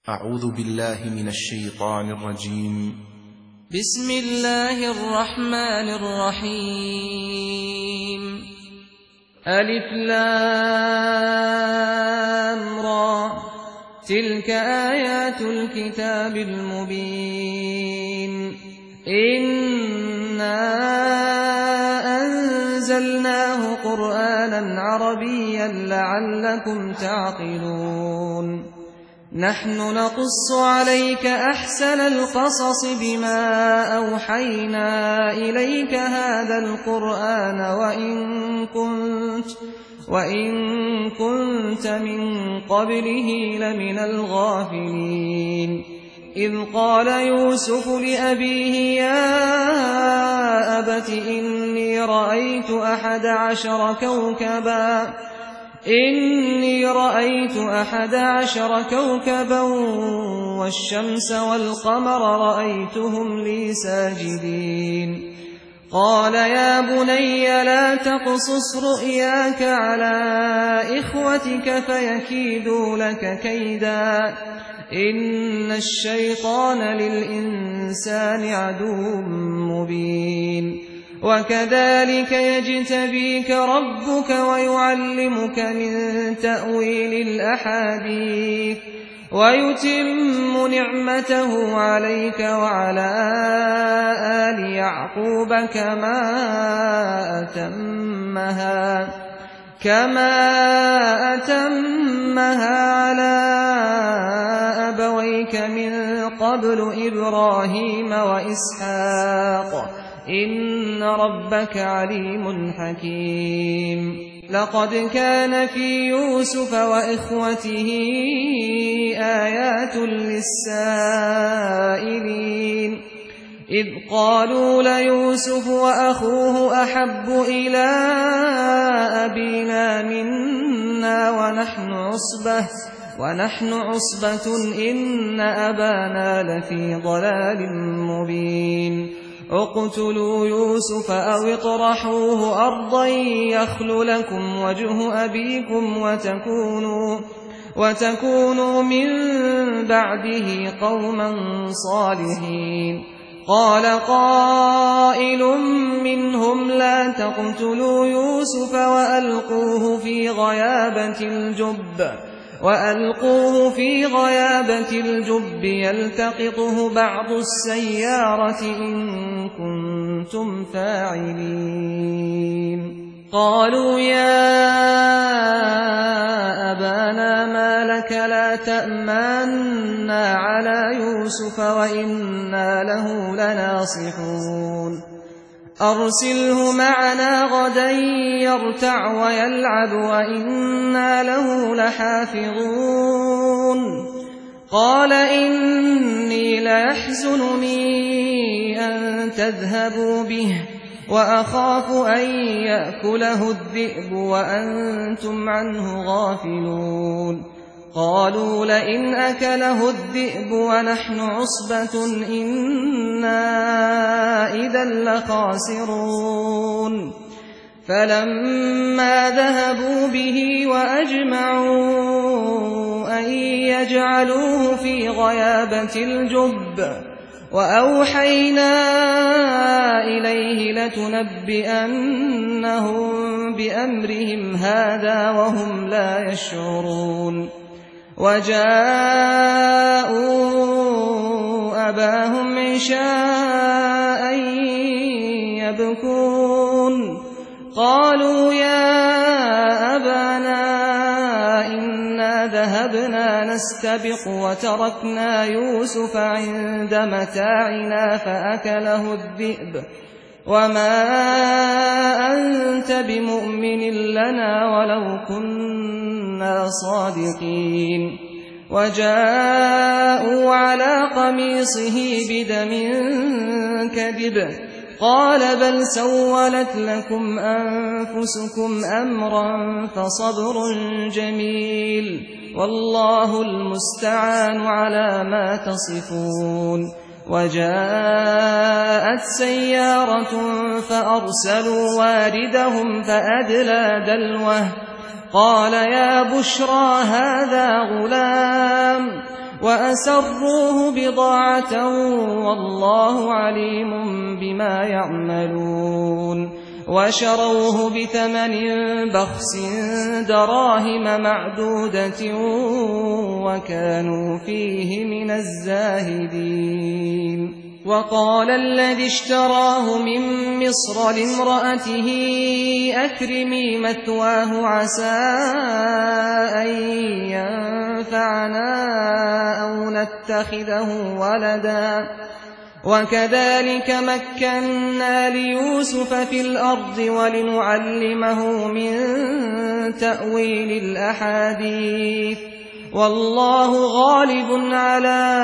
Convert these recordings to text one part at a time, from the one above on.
أعوذ بالله من الشيطان الرجيم. بسم الله الرحمن الرحيم. ألف لام را، تلك آيات الكتاب المبين. إنا أنزلناه قرآنا عربيا لعلكم تعقلون. نحن نقص عليك أحسن القصص بما أوحينا إليك هذا القرآن وإن كنت من قبله لمن الغافلين. إذ قال يوسف لأبيه يا أبت إني رأيت 11 كوكبا والشمس والقمر رأيتهم لي ساجدين. قال يا بني لا تقصص رؤياك على إخوتك فيكيدوا لك كيدا، إن الشيطان للإنسان عدو مبين. وكذلك يجتبيك ربك ويعلمك من تأويل الأحاديث ويتم نعمته عليك وعلى آل يعقوب كما أتمها على أبويك من قبل إبراهيم وإسحاق، إن ربك عليم حكيم. لقد كان في يوسف وإخوته آيات للسائلين، إذ قالوا ليوسف وأخوه أحب إلى أبينا منا ونحن عصبة إن أبانا لفي ضلال مبين. اقتلوا يوسف أو اطرحوه أرضا يخل لكم وجه أبيكم وتكونوا من بعده قوما صالحين. قال قائل منهم لا تقتلوا يوسف وألقوه في غيابة الجب يلتقطه بعض السيارة إن كنتم فاعلين. قالوا يا أبانا ما لك لا تأمنا على يوسف وإنا له لناصحون. أرسله معنا غدا يرتع ويلعب وإنا له لحافظون. قال إني ليحزنني أن تذهبوا به وأخاف أن يأكله الذئب وأنتم عنه غافلون. قالوا لئن أكله الذئب ونحن عصبة إنا إذا لخاسرون. فلما ذهبوا به وأجمعوا أن يجعلوه في غيابة الجب وأوحينا إليه لتنبئنهم بأمرهم هذا وهم لا يشعرون. وجاءوا أباهم عشاء يبكون. قالوا يا أبانا إنا ذهبنا نستبق وتركنا يوسف عند متاعنا فأكله الذئب وما أنت بمؤمن لنا ولو كنا صادقين. وجاءوا على قميصه بدم كذب قال بل سولت لكم أنفسكم أمرا فصبر جميل والله المستعان على ما تصفون. وجاءت سيارة فأرسلوا واردهم فأدلى دلوه قال يا بشرى هذا غلام وأسروه بضاعة والله عليم بما يعملون وشروه بثمن بخس دراهم معدودة وكانوا فيه من الزاهدين وقال الذي اشتراه من مصر لامرأته أكرمي مثواه عسى أن ينفعنا أو نتخذه ولدا وكذلك مكنا ليوسف في الأرض ولنعلمه من تأويل الأحاديث والله غالب على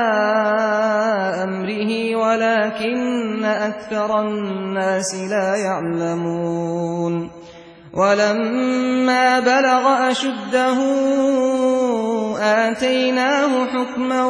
أمره ولكن أكثر الناس لا يعلمون ولما بلغ أشده آتيناه حكما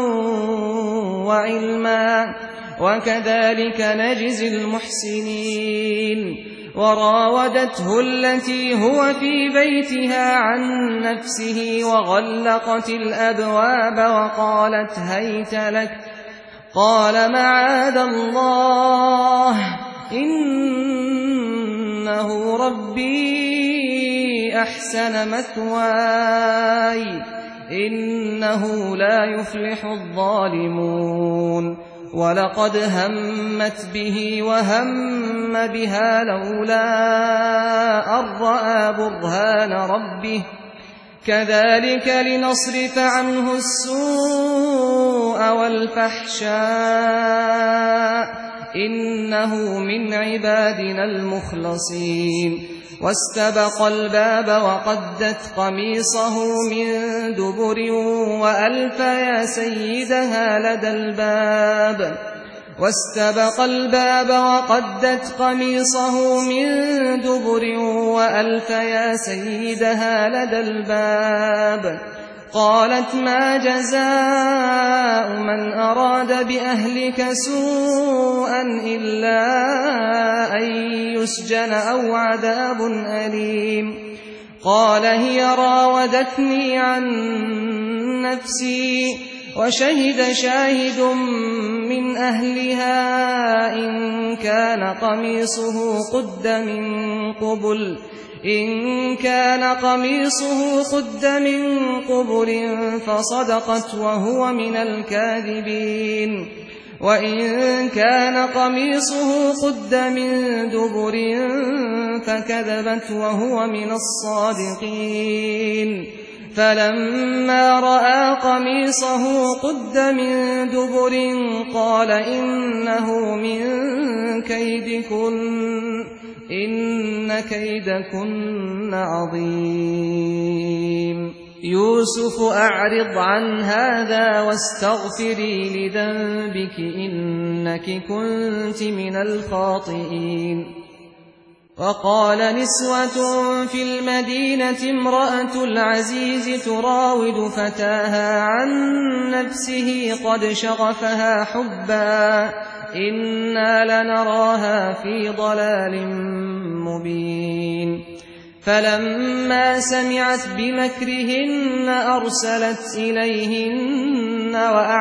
وعلما وكذلك نجزي المحسنين وراودته التي هو في بيتها عن نفسه وغلقت الأبواب وقالت هيت لك قال معاذ الله إنه ربي أحسن مثواي إنه لا يفلح الظالمون ولقد همت به وهم بها لولا أن رأى برهان ربه كذلك لنصرف عنه السوء والفحشاء إنه من عبادنا المخلصين واستبق الباب وقدت قميصه من دبر وألف يا سيدها لدى الباب واستبق الباب وقدت قميصه من دبر وألف يا سيدها لدى الباب قالت ما جزاء من أراد بأهلك سوءا إلا أن يسجن أو عذاب أليم قال هي راودتني عن نفسي وشهد شاهد من أهلها إن كان قميصه قد من قبل فصدقت وهو من الكاذبين وإن كان قميصه قد من دبر فكذبت وهو من الصادقين فلما رأى قميصه قد من دبر قال إنه من كيدكن إن كيدكن عظيم يوسف أعرض عن هذا واستغفري لذنبك إنك كنت من الخاطئين وقال نسوة في المدينة امرأة العزيز تراود فتاها عن نفسه قد شغفها حبا إنا لنراها في ضلال مبين فلما سمعت بمكرهن أرسلت إليهن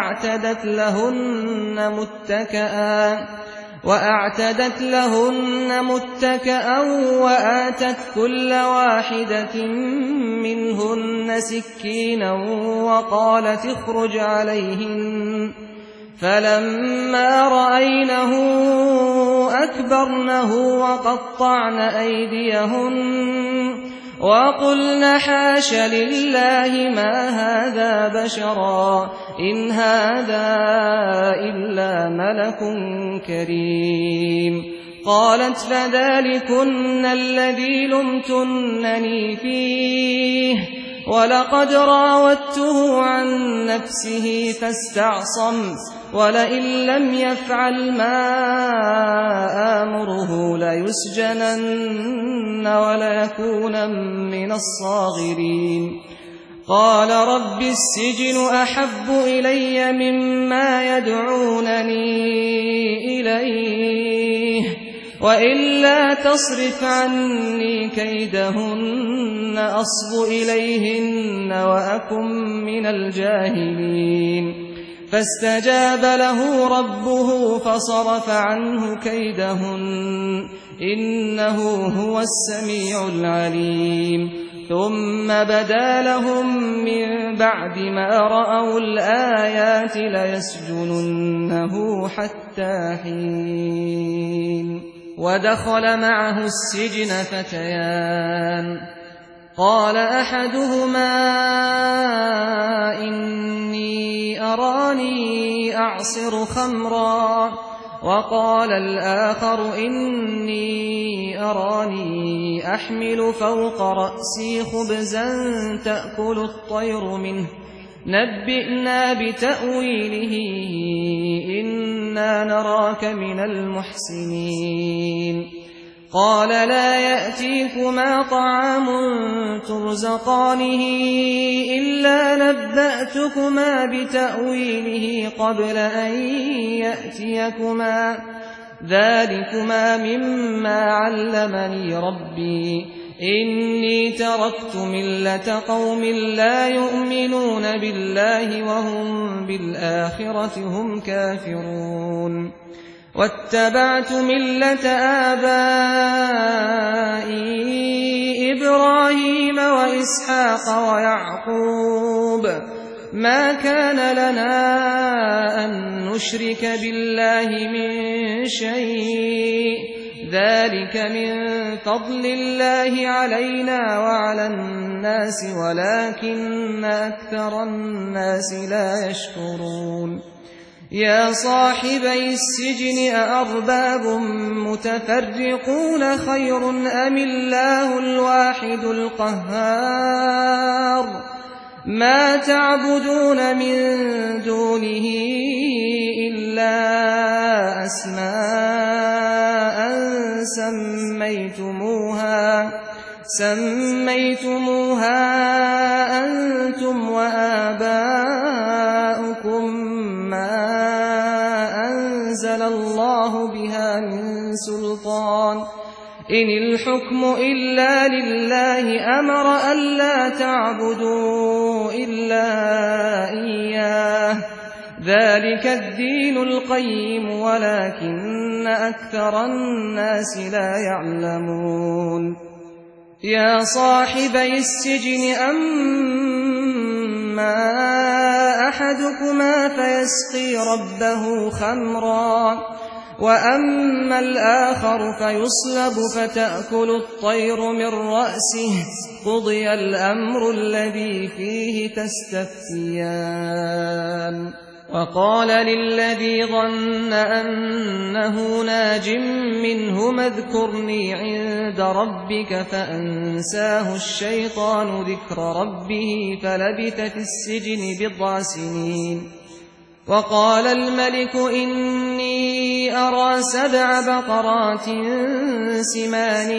وأعتدت لهن متكئا وآتت كل واحدة منهن سكينا وقالت اخرج عليهن فلما رأينه أكبرنه وقطعن أيديهن وقلن حاش لله ما هذا بشرا إن هذا إلا ملك كريم قالت فذلكن الذي لمتنني فيه ولقد راودته عن نفسه فاستعصم ولئن لم يفعل ما آمره ليسجنن وليكون من الصاغرين قال رب السجن أحب إلي مما يدعونني إليه وإلا تصرف عني كيدهن أصب إليهن وأكن من الجاهلين فاستجاب له ربه فصرف عنه كيدهن إنه هو السميع العليم ثم بدا لهم من بعد ما رأوا الآيات ليسجننه حتى حين ودخل معه السجن فتيان قال أحدهما إني أراني أعصر خمرا وقال الآخر إني أراني أحمل فوق رأسي خبزا تأكل الطير منه نبئنا بتأويله إنا نراك من المحسنين قال لا يأتيكما طعام ترزقانه إلا نبأتكما بتأويله قبل أن يأتيكما ذلكما مما علمني ربي إني تركت ملة قوم لا يؤمنون بالله وهم بالآخرة هم كافرون واتبعت ملة آبائي إبراهيم وإسحاق ويعقوب ما كان لنا أن نشرك بالله من شيء ذلك من فضل الله علينا وعلى الناس ولكن أكثر الناس لا يشكرون يا صاحبي السجن أأرباب متفرقون خير أم الله الواحد القهار ما تعبدون من دونه إلا أسماء سميتموها أنتم وآباؤكم ما أنزل الله بها من سلطان إن الحكم إلا لله أمر ألا تعبدوا إلا إياه ذلك الدين القيم ولكن أكثر الناس لا يعلمون يا صاحبي السجن أما أحدكما فيسقي ربه خمرا وأما الآخر فيصلب فتأكل الطير من رأسه قضي الأمر الذي فيه تستفتيان وقال للذي ظن أنه ناج منهما اذكرني عند ربك فأنساه الشيطان ذكر ربه فلبث في السجن 9 سنين وقال الملك إني أرى 7 بقرات سمان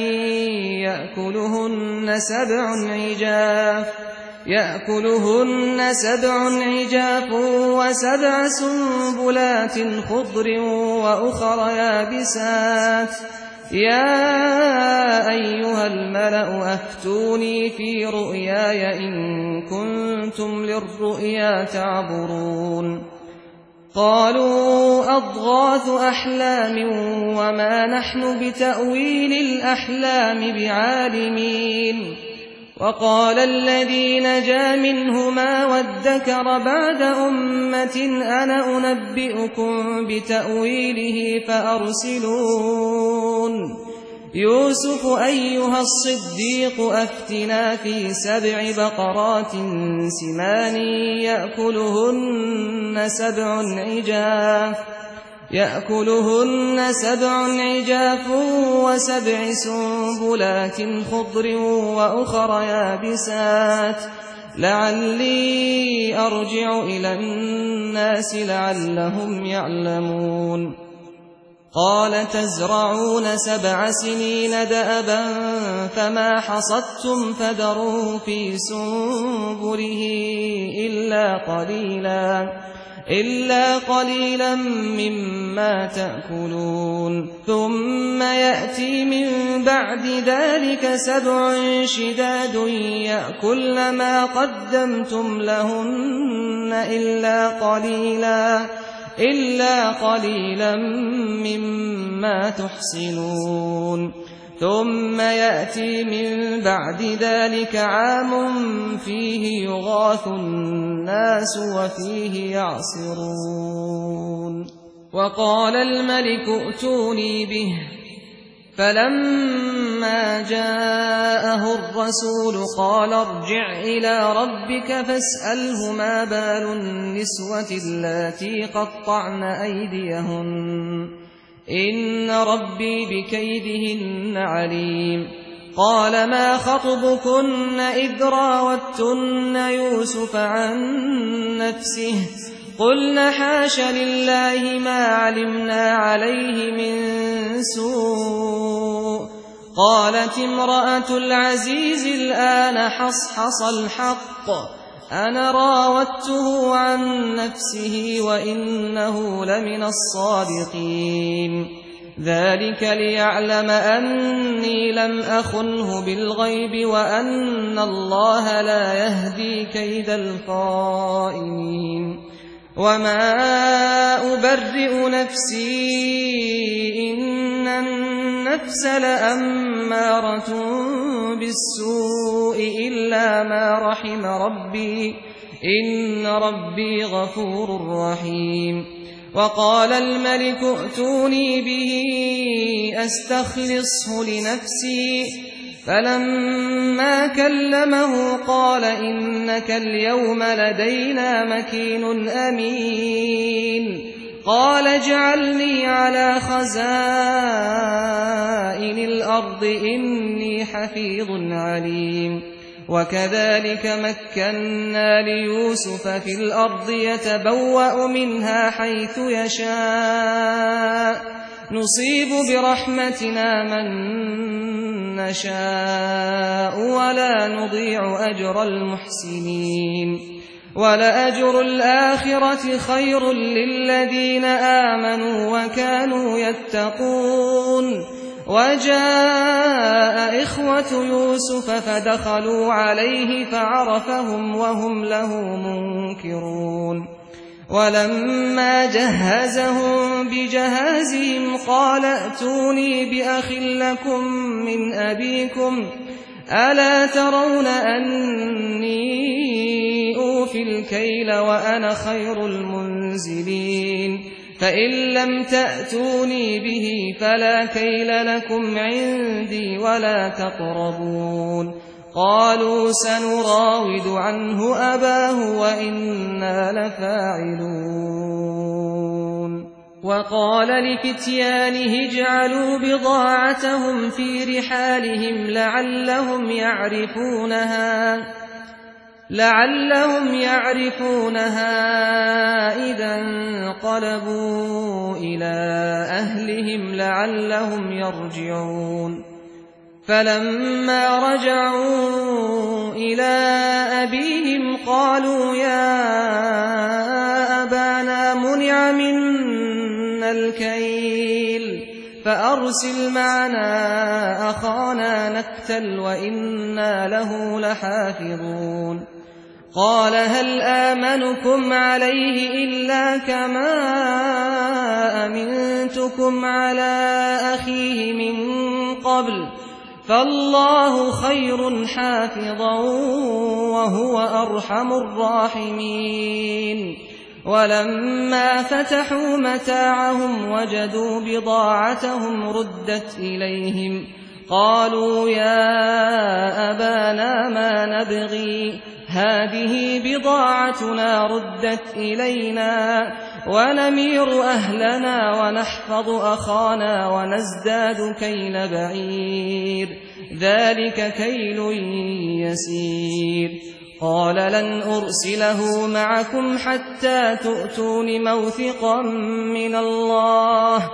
يأكلهن 7 عجاف و7 سنبلات خضر وأخر يابسات يا أيها الملأ أفتوني في رؤياي إن كنتم للرؤيا تعبرون قالوا أضغاث أحلام وما نحن بتأويل الأحلام بعالمين وقال الذي نجا منهما وادكر بعد أمة أنا أنبئكم بتأويله فأرسلون يوسف أيها الصديق أفتنا في 7 بقرات سمان يأكلهن 7 عجاف و7 سنبلات خضر وأخر يابسات لعلي أرجع إلى الناس لعلهم يعلمون قال تزرعون 7 سنين دأبا فما حصدتم فذروه في سنبله إلا قليلا إلا قليلا مما تأكلون ثم يأتي من بعد ذلك 7 شداد يأكلن ما قدمتم لهن إلا قليلا مما تحصنون ثم يأتي من بعد ذلك عام فيه يغاث الناس وفيه يعصرون وقال الملك ائتوني به فلما جاءه الرسول قال ارجع إلى ربك فاسأله ما بال النسوة اللاتي قطعن أيديهن إن ربي بكيدهن عليم قال ما خطبكن إذ راوتن يوسف عن نفسه قلن حاش لله ما علمنا عليه من سوء قالت امرأة العزيز الآن حصحص الحق أنا راودته عن نفسه وإنه لمن الصادقين ذلك ليعلم أني لم أخنه بالغيب وأن الله لا يهدي كيد الخائنين وما أبرئ نفسي إن النفس لأمارة بالسوء إلا ما رحم ربي إن ربي غفور رحيم وقال الملك ائتوني به أستخلصه لنفسي فلما كلمه قال إنك اليوم لدينا مكين أمين قال اجعلني على خزائن الأرض إني حفيظ عليم وكذلك مكنا ليوسف في الأرض يتبوأ منها حيث يشاء نصيب برحمتنا من نشاء ولا نضيع أجر المحسنين ولأجر الآخرة خير للذين آمنوا وكانوا يتقون وجاء إخوة يوسف فدخلوا عليه فعرفهم وهم له منكرون ولما جهزهم بجهازهم قال ائتوني بأخ لكم من أبيكم ألا ترون أني أوفي الكيل وأنا خير المنزلين فإن لم تأتوني به فلا كيل لكم عندي ولا تقربون قالوا سنراود عنه أباه وإنا لفاعلون وقال لفتيانه اجعلوا بضاعتهم في رحالهم لعلهم يعرفونها إذا انقلبوا إلى أهلهم لعلهم يرجعون فلما رجعوا إلى أبيهم قالوا يا أبانا منع منا الكيل فأرسل معنا أخانا نكتل وإنا له لحافظون قال هل آمنكم عليه إلا كما أمنتكم على أخيه من قبل فالله خير حافظا وهو أرحم الراحمين ولما فتحوا متاعهم وجدوا بضاعتهم ردت إليهم قالوا يا أبانا ما نبغي هذه بضاعتنا ردت إلينا ونمير أهلنا ونحفظ أخانا ونزداد كيل بعير ذلك كيل يسير قال لن أرسله معكم حتى تؤتون موثقا من الله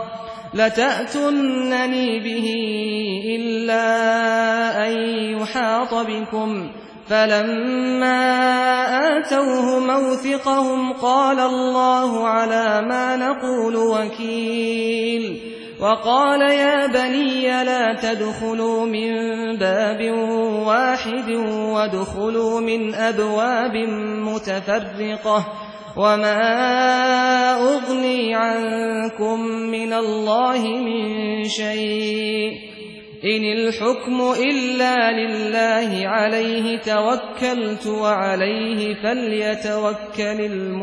لتأتونني به إلا أن يحاط بكم فلما آتوه موثقهم قال الله على ما نقول وكيل وقال يا بني لا تدخلوا من باب واحد وادخلوا من أبواب متفرقة وما أغني عنكم من الله من شيء إن الحكم إلا لله عليه توكلت وعليه فليتوكل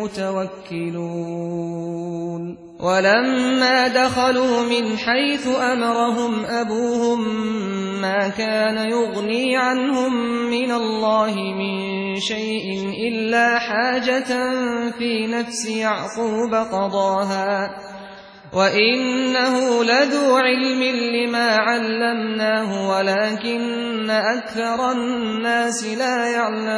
المتوكلون ولما دخلوا من حيث أمرهم أبوهم ما كان يغني عنهم من الله من شيء إلا حاجة في نفس يعقوب قضاها وإنه لذو علم لما علمناه ولكن أكثر الناس لا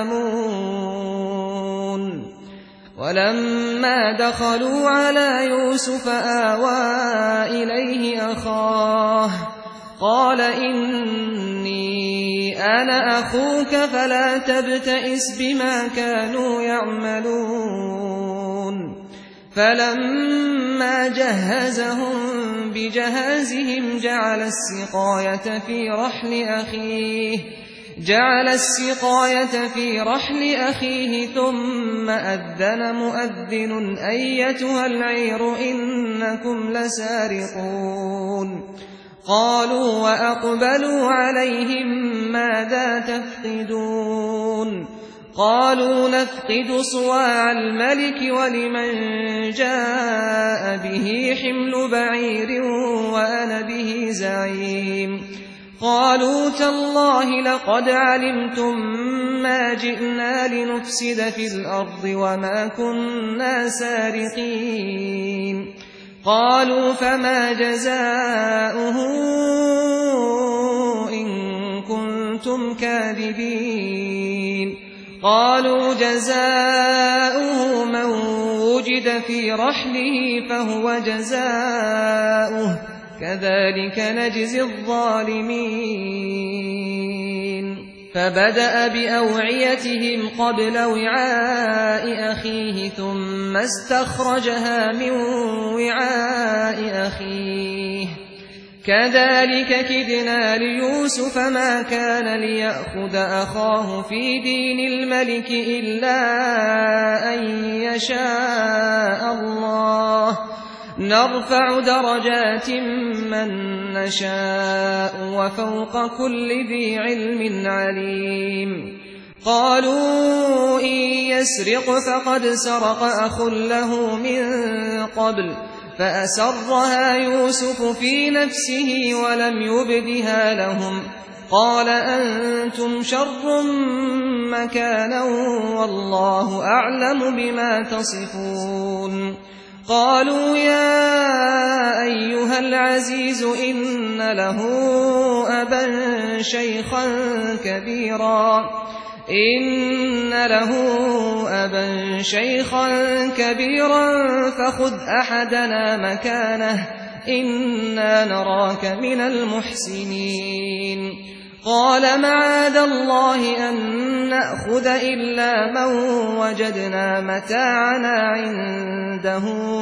يعلمون ولما دخلوا على يوسف آوى إليه أخاه قال إني أنا أخوك فلا تبتئس بما كانوا يعملون فلما جهزهم بجهازهم جعل السقاية في رحل أخيه ثم أذن مؤذن أيتها العير إنكم لسارقون قالوا وأقبلوا عليهم ماذا تفقدون قالوا نفقد صواع الملك ولمن جاء به حمل بعير وأنا به زعيم قالوا تالله لقد علمتم ما جئنا لنفسد في الأرض وما كنا سارقين قالوا فما جزاؤه إن كنتم كاذبين قالوا جزاؤه من وجد في رحله فهو جزاؤه كذلك نجزي الظالمين فبدأ بأوعيتهم قبل وعاء أخيه ثم استخرجها من وعاء أخيه كذلك كدنا ليوسف ما كان ليأخذ أخاه في دين الملك إلا أن يشاء الله نرفع درجات من نشاء وفوق كل ذي علم عليم قالوا إن يسرق فقد سرق أخ له من قبل فأسرها يوسف في نفسه ولم يبدها لهم قال أنتم شر مكانا والله أعلم بما تصفون قالوا يا أيها العزيز إن له أبا شيخا كبيرا فخذ أحدنا مكانه إنا نراك من المحسنين قال معاذ الله أن نأخذ إلا من وجدنا متاعنا عنده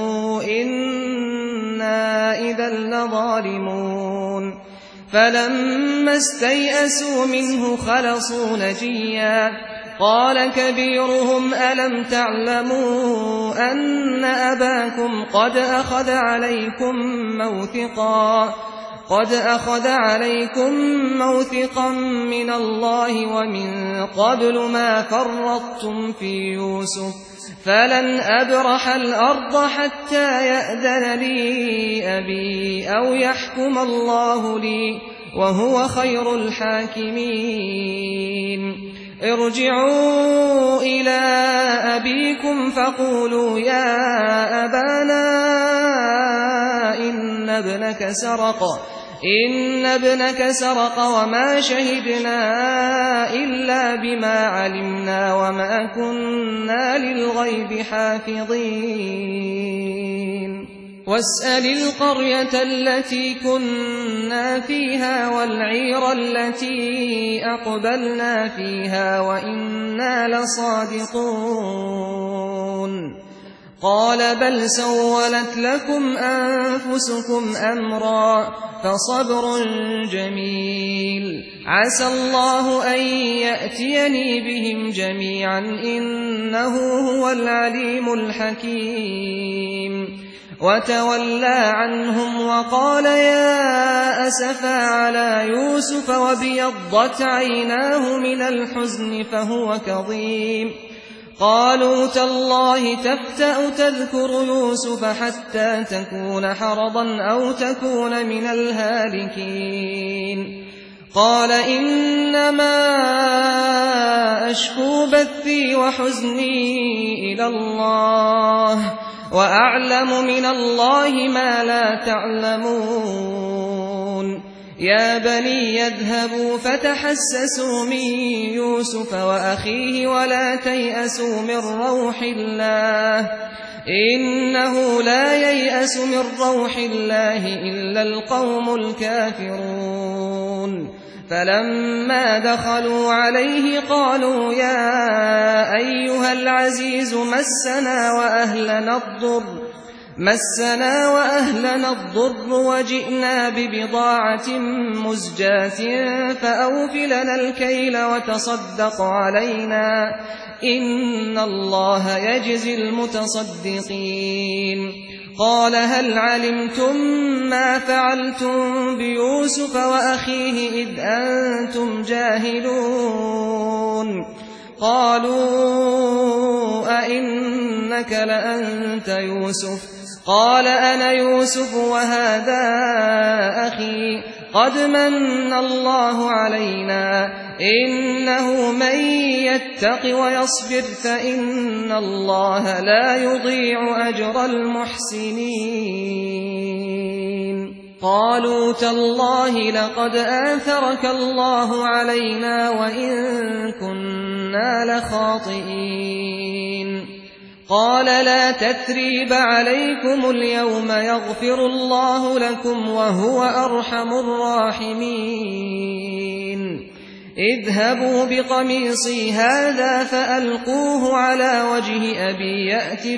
إنا إذا لظالمون فلما استيئسوا منه خلصوا نجيا قال كبيرهم ألم تعلموا أن أباكم قد أخذ عليكم موثقا من الله ومن قبل ما فرطتم في يوسف فلن أبرح الأرض حتى يأذن لي أبي أو يحكم الله لي وهو خير الحاكمين ارجعوا إلى أبيكم فقولوا يا أبانا إن ابنك سرق وما شهدنا إلا بما علمنا وما كنا للغيب حافظين واسأل القرية التي كنا فيها والعير التي أقبلنا فيها وإنا لصادقون قال بل سولت لكم أنفسكم أمرا فصبر جميل عسى الله أن يأتيني بهم جميعا إنه هو العليم الحكيم وتولى عنهم وقال يا أسفا على يوسف وابيضت عيناه من الحزن فهو كظيم قالوا تالله تفتأ تذكر يوسف حتى تكون حرضا أو تكون من الهالكين قال إنما أشكو بثي وحزني إلى الله وأعلم من الله ما لا تعلمون يا بني يذهبوا فتحسسوا من يوسف وأخيه ولا تيأسوا من روح الله إنه لا ييأس من روح الله إلا القوم الكافرون فلما دخلوا عليه قالوا يا أيها العزيز مسنا وأهلنا الضر وجئنا ببضاعة مزجاة فأوفلنا الكيل وتصدق علينا إن الله يجزي المتصدقين قال هل علمتم ما فعلتم بيوسف وأخيه إذ أنتم جاهلون قالوا أئنك لأنت يوسف قال أنا يوسف وهذا أخي قد من الله علينا إنه من يتق ويصبر فإن الله لا يضيع أجر المحسنين قالوا تالله لقد آثرك الله علينا وإن كنا لخاطئين قال لا تثريب عليكم اليوم يغفر الله لكم وهو أرحم الراحمين اذهبوا بقميصي هذا فألقوه على وجه أبي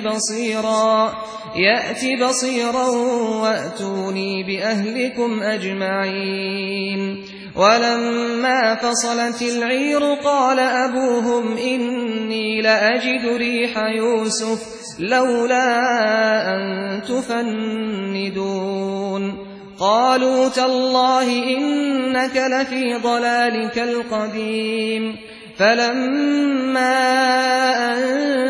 يأت بصيرا وأتوني بأهلكم أجمعين ولما فصلت العير قال أبوهم إني لأجد ريح يوسف لولا أن تفندون قالوا تالله إنك لفي ضلالك القديم فلما أن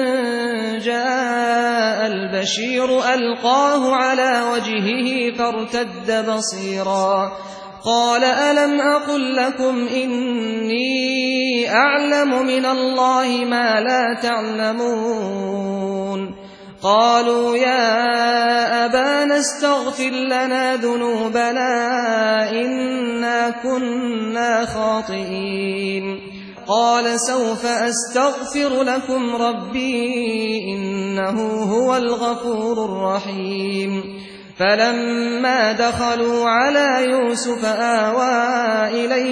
جاء البشير ألقاه على وجهه فارتد بصيرا قال ألم أقل لكم إني أعلم من الله ما لا تعلمون قالوا يا أبانا استغفر لنا ذنوبنا إنا كنا خاطئين قال سوف أستغفر لكم ربي إنه هو الغفور الرحيم فلما دخلوا على يوسف آوى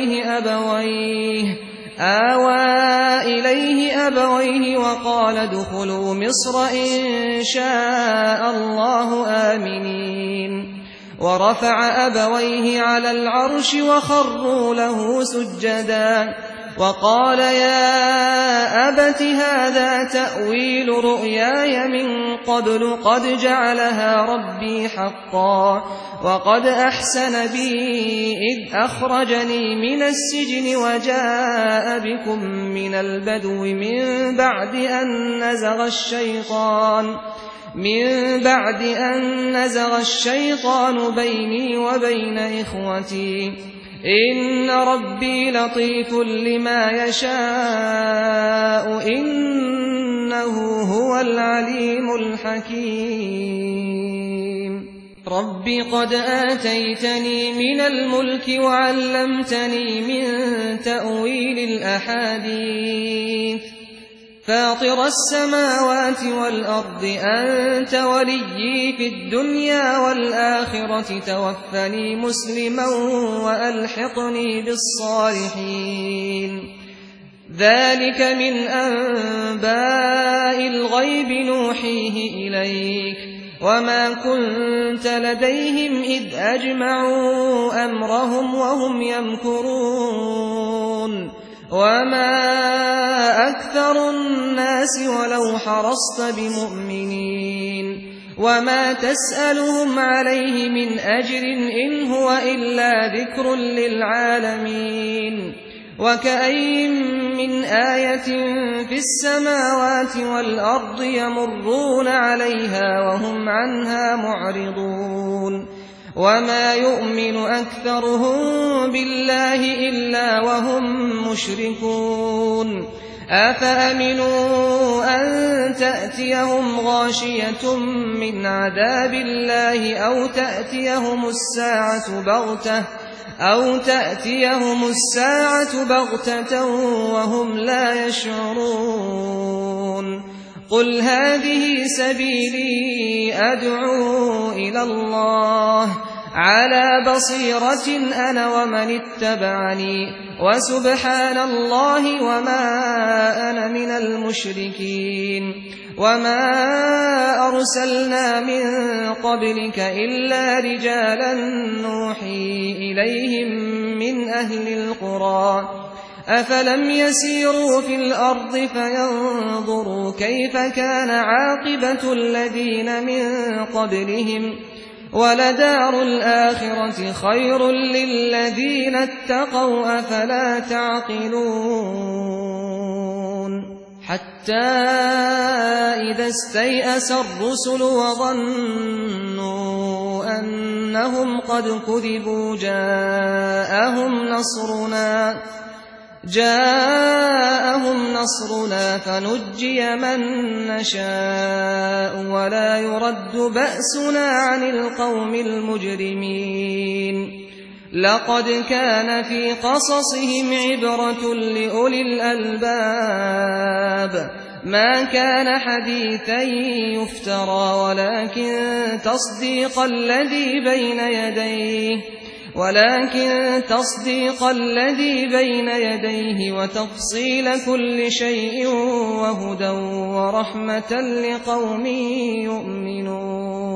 إليه أبويه وقال ادخلوا مصر إن شاء الله آمنين ورفع أبويه على العرش وخروا له سجدا وقال يا أبت هذا تأويل رؤياي من قبل قد جعلها ربي حقا وقد أحسن بي إذ أخرجني من السجن وجاء بكم من البدو من بعد أن نزغ الشيطان بيني وبين إخوتي إن ربي لطيف لما يشاء إنه هو العليم الحكيم رب قد آتيتني من الملك وعلمتني من تأويل الأحاديث فاطر السماوات والأرض أنت وليي في الدنيا والآخرة توفني مسلما وألحقني بالصالحين ذلك من أنباء الغيب نوحيه إليك وما كنت لديهم إذ أجمعوا أمرهم وهم يمكرون وما أكثر الناس ولو حرصت بمؤمنين وما تسألهم عليه من أجر إن هو إلا ذكر للعالمين وكأين من آية في السماوات والأرض يمرون عليها وهم عنها معرضون وما يؤمن أكثرهم بالله إلا وهم مشركون أفأمنوا أن تأتيهم غاشية من عذاب الله أو تأتيهم الساعة بغتة وهم لا يشعرون قل هذه سبيلي أدعو إلى الله على بصيرة أنا ومن اتبعني وسبحان الله وما أنا من المشركين وما أرسلنا من قبلك إلا رجالا نوحي إليهم من أهل القرى أفلم يسيروا في الأرض فينظروا كيف كان عاقبة الذين من قبلهم ولدار الآخرة خير للذين اتقوا أفلا تعقلون حتى إذا استيأس الرسل وظنوا أنهم قد كذبوا جاءهم نصرنا فنجي من نشاء ولا يرد بأسنا عن القوم المجرمين لقد كان في قصصهم عبرة لأولي الألباب ما كان حديثا يفترى ولكن تصديق الذي بين يديه وتفصيل كل شيء وهدى ورحمة لقوم يؤمنون